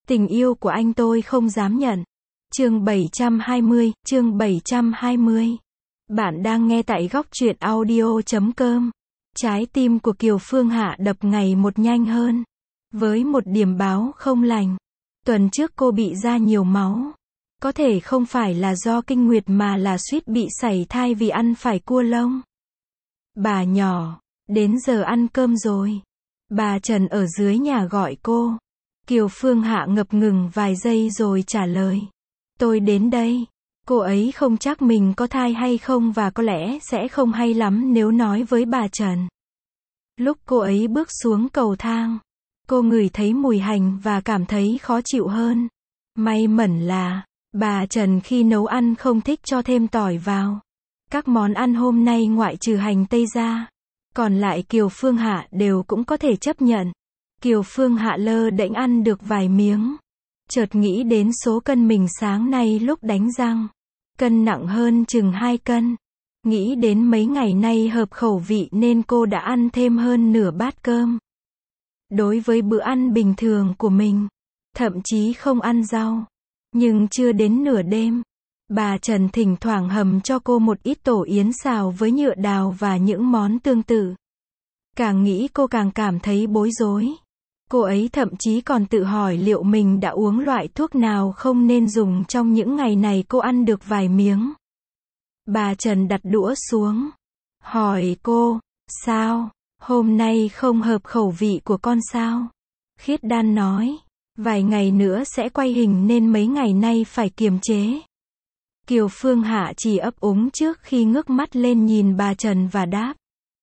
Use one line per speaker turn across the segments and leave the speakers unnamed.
Tình yêu của anh tôi không dám nhận. Chương 720. Bạn đang nghe tại góc truyện audio.com. Trái tim của Kiều Phương Hạ đập ngày một nhanh hơn. Với một điểm báo không lành. Tuần trước cô bị ra nhiều máu. Có thể không phải là do kinh nguyệt mà là suýt bị sảy thai vì ăn phải cua lông. Bà nhỏ, đến giờ ăn cơm rồi. Bà Trần ở dưới nhà gọi cô. Kiều Phương Hạ ngập ngừng vài giây rồi trả lời. Tôi đến đây. Cô ấy không chắc mình có thai hay không và có lẽ sẽ không hay lắm nếu nói với bà Trần. Lúc cô ấy bước xuống cầu thang, cô ngửi thấy mùi hành và cảm thấy khó chịu hơn. May mẩn là, bà Trần khi nấu ăn không thích cho thêm tỏi vào. Các món ăn hôm nay ngoại trừ hành tây ra, còn lại Kiều Phương Hạ đều cũng có thể chấp nhận. Kiều Phương Hạ lơ đễnh ăn được vài miếng. Chợt nghĩ đến số cân mình sáng nay lúc đánh răng. Cân nặng hơn chừng 2 cân. Nghĩ đến mấy ngày nay hợp khẩu vị nên cô đã ăn thêm hơn nửa bát cơm. Đối với bữa ăn bình thường của mình, thậm chí không ăn rau. Nhưng chưa đến nửa đêm, bà Trần thỉnh thoảng hầm cho cô một ít tổ yến xào với nhựa đào và những món tương tự. Càng nghĩ cô càng cảm thấy bối rối. Cô ấy thậm chí còn tự hỏi liệu mình đã uống loại thuốc nào không nên dùng trong những ngày này. Cô ăn được vài miếng. Bà Trần đặt đũa xuống. Hỏi cô, sao? Hôm nay không hợp khẩu vị của con sao? Khiết Đan nói, vài ngày nữa sẽ quay hình nên mấy ngày nay phải kiềm chế. Kiều Phương Hạ chỉ ấp úng trước khi ngước mắt lên nhìn bà Trần và đáp.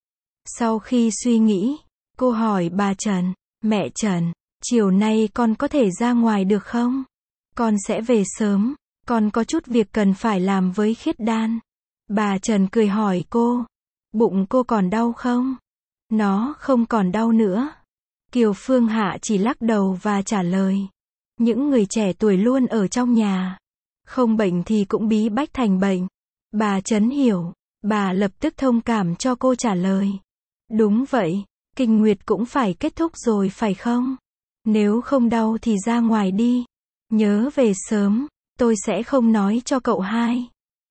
Sau khi suy nghĩ, cô hỏi bà Trần, mẹ Trần, chiều nay con có thể ra ngoài được không? Con sẽ về sớm, con có chút việc cần phải làm với Khiết Đan. Bà Trần cười hỏi cô, bụng cô còn đau không? Nó không còn đau nữa. Kiều Phương Hạ chỉ lắc đầu và trả lời. Những người trẻ tuổi luôn ở trong nhà. Không bệnh thì cũng bí bách thành bệnh. Bà Trấn hiểu. Bà lập tức thông cảm cho cô trả lời. Đúng vậy, kinh nguyệt cũng phải kết thúc rồi phải không? Nếu không đau thì ra ngoài đi. Nhớ về sớm, tôi sẽ không nói cho cậu hai.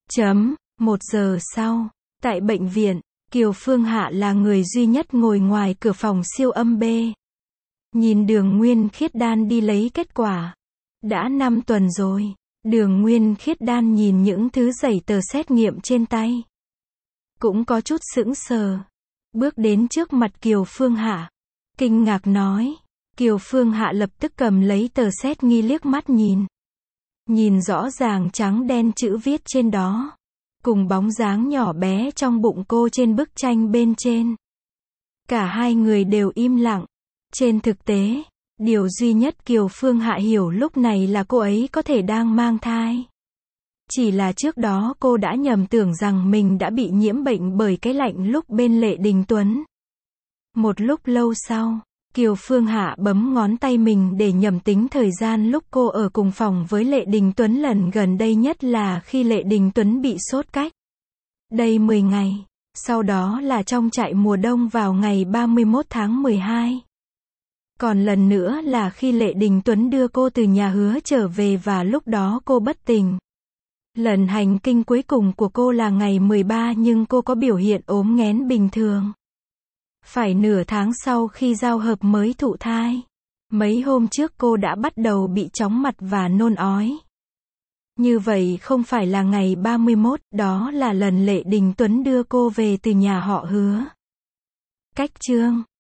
1 giờ sau, tại bệnh viện, Kiều Phương Hạ là người duy nhất ngồi ngoài cửa phòng siêu âm B. Nhìn Đường Nguyên Khiết Đan đi lấy kết quả. Đã 5 tuần rồi. Đường Nguyên Khiết Đan nhìn những thứ giấy tờ xét nghiệm trên tay. Cũng có chút sững sờ. Bước đến trước mặt Kiều Phương Hạ. Kinh ngạc nói. Kiều Phương Hạ lập tức cầm lấy tờ xét nghi liếc mắt nhìn. Nhìn rõ ràng trắng đen chữ viết trên đó. Cùng bóng dáng nhỏ bé trong bụng cô trên bức tranh bên trên. Cả hai người đều im lặng. Trên thực tế, điều duy nhất Kiều Phương Hạ hiểu lúc này là cô ấy có thể đang mang thai. Chỉ là trước đó cô đã nhầm tưởng rằng mình đã bị nhiễm bệnh bởi cái lạnh lúc bên Lệ Đình Tuấn. Một lúc lâu sau, Kiều Phương Hạ bấm ngón tay mình để nhẩm tính thời gian lúc cô ở cùng phòng với Lệ Đình Tuấn lần gần đây nhất là khi Lệ Đình Tuấn bị sốt cách đây 10 ngày. Sau đó là trong trại mùa đông vào ngày 31 tháng 12. Còn lần nữa là khi Lệ Đình Tuấn đưa cô từ nhà Hứa trở về và lúc đó cô bất tỉnh. Lần hành kinh cuối cùng của cô là ngày 13 nhưng cô có biểu hiện ốm nghén bình thường. Phải nửa tháng sau khi giao hợp mới thụ thai. Mấy hôm trước cô đã bắt đầu bị chóng mặt và nôn ói. Như vậy không phải là ngày 31, đó là lần Lệ Đình Tuấn đưa cô về từ nhà họ Hứa. Cách chương